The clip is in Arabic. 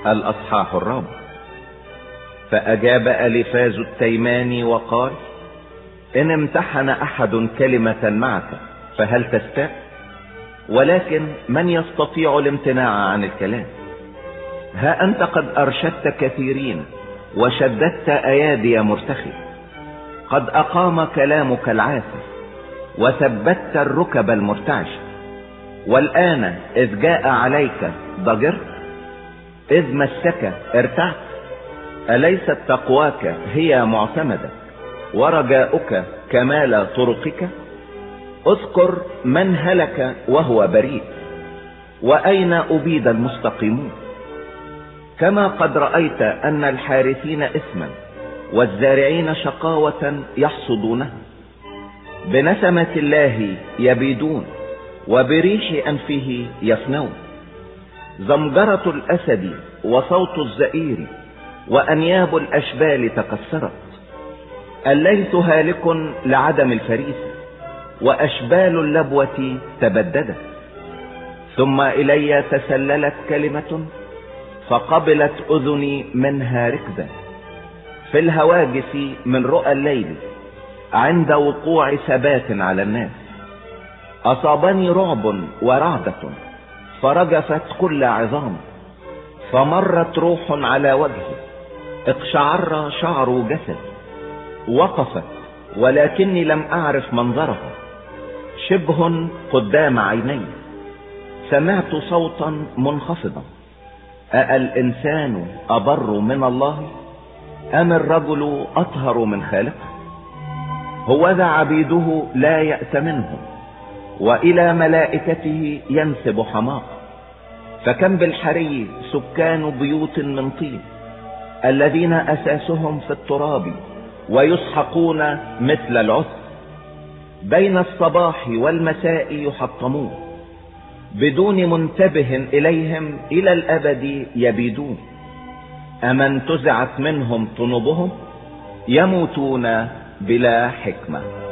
الأصحاح 4. فأجاب أليفاز التيماني وقال: إن امتحن أحد كلمة معك فهل تستاء؟ ولكن من يستطيع الامتناع عن الكلام؟ ها أنت قد أرشدت كثيرين وشددت أيادي مرتخي، قد أقام كلامك العاسف وثبت الركب المرتعش. والآن إذ جاء عليك ضجرت، إذ مسك ارتعت. أليست تقواك هي معتمدك ورجاؤك كمال طرقك؟ اذكر من هلك وهو بريء، وأين أبيد المستقيمون؟ كما قد رأيت أن الحارثين إثما والزارعين شقاوة يحصدونها. بنسمة الله يبيدون وبريح أنفه يفنون. زمجرة الأسد وصوت الزئير وأنياب الأشبال تكسرت. الليث هالك لعدم الفريسة وأشبال اللبوة تبددت. ثم إلي تسللت كلمة فقبلت أذني منها ركزا في الهواجس من رؤى الليل عند وقوع ثبات على الناس. أصابني رعب ورعدة فرجفت كل عظام، فمرت روح على وجهي، اقشعر شعر جسد. وقفت ولكني لم أعرف منظرها، شبه قدام عيني. سمعت صوتا منخفضا: أألإنسان أبر من الله؟ أم الرجل أطهر من خالقه؟ هوذا عبيده لا يأس منهم، وإلى ملائكته ينسب حماقة. فكم بالحري سكان بيوت من طين، الذين أساسهم في التراب ويسحقون مثل العسر. بين الصباح والمساء يحطمون، بدون منتبه إليهم إلى الأبد يبيدون. أمن تزعت منهم طنوبهم يموتون بلا حكمة.